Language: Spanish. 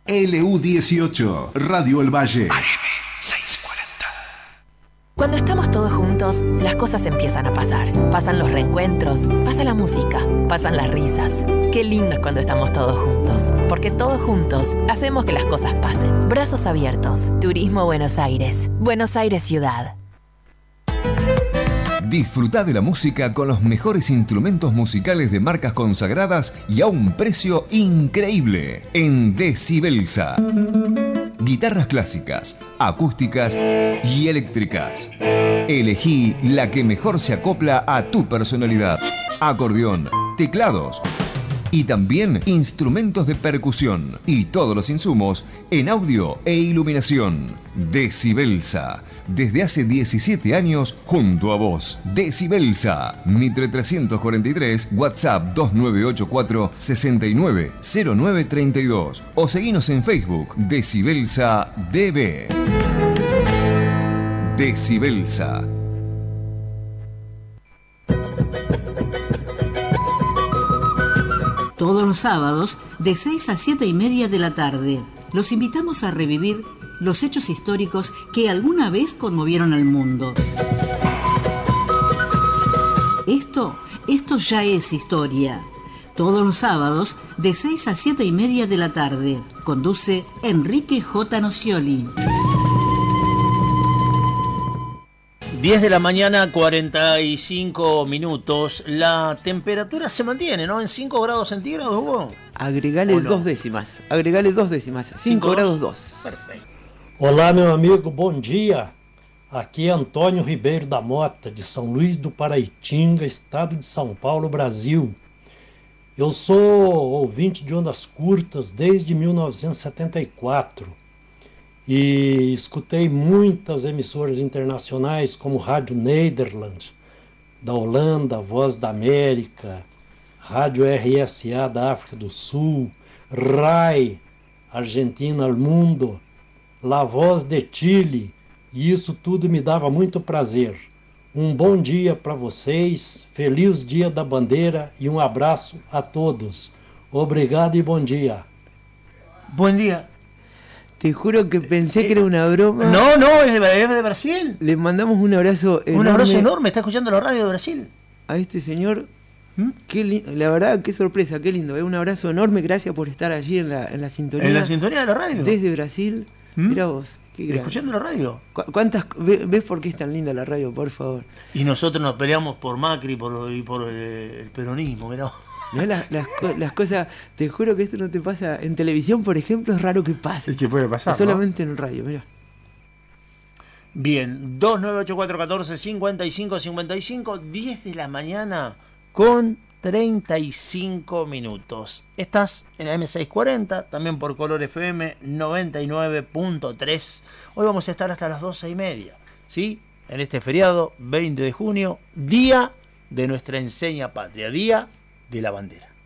LU18, Radio El Valle. Cuando estamos todos juntos, las cosas empiezan a pasar. Pasan los reencuentros, pasa la música, pasan las risas. Qué lindo es cuando estamos todos juntos, porque todos juntos hacemos que las cosas pasen. Brazos abiertos. Turismo Buenos Aires. Buenos Aires Ciudad. Disfrutá de la música con los mejores instrumentos musicales de marcas consagradas y a un precio increíble en Decibelsa. Guitarras clásicas, acústicas y eléctricas. Elegí la que mejor se acopla a tu personalidad. Acordeón, teclados y también instrumentos de percusión y todos los insumos en audio e iluminación. Decibelsa, desde hace 17 años junto a vos. Decibelsa, Mitre 343, WhatsApp 2984 690932 o seguinos en Facebook Decibelsa DB. Decibelsa. Todos los sábados, de 6 a 7 y media de la tarde, los invitamos a revivir los hechos históricos que alguna vez conmovieron al mundo. Esto ya es historia. Todos los sábados, de 6 a 7 y media de la tarde, conduce Enrique J. Nocioli. 10 de la mañana, 45 minutos. La temperatura se mantiene, ¿no? En 5 grados centígrados, Hugo. Agregale 2 décimas. 5 grados 2. Perfecto. Olá, meu amigo, bom dia. Aqui é Antônio Ribeiro da Mota, de São Luís do Paraitinga, estado de São Paulo, Brasil. Eu sou ouvinte de ondas curtas desde 1974 e escutei muitas emissoras internacionais como Rádio Nederland, da Holanda, Voz da América, Rádio RSA da África do Sul, RAI, Argentina al Mundo, La Voz de Chile, e isso tudo me dava muito prazer. Um bom dia para vocês, feliz Dia da Bandeira e um abraço a todos. Obrigado y buen día. Buen día. Te juro que pensé que era una broma. No, es de Brasil. Le mandamos un abrazo enorme. Un abrazo enorme, está escuchando la radio de Brasil. A este señor. La verdad, qué sorpresa, qué lindo. Un abrazo enorme, gracias por estar allí en la sintonía. En la sintonía de la radio. Desde Brasil. Mira vos. Escuchando la radio. ¿Ves por qué es tan linda la radio, por favor? Y nosotros nos peleamos por Macri y por el peronismo, mirá. Mirá las cosas, te juro que esto no te pasa en televisión, por ejemplo, es raro que pase. Es que puede pasar, es solamente, ¿no? En el radio, mirá. Bien, 2984145555, 10 de la mañana con 35 minutos. Estás en la M640, también por Color FM 99.3. Hoy vamos a estar hasta las 12:30, ¿sí? En este feriado, 20 de junio, día de nuestra enseña patria, día de la bandera.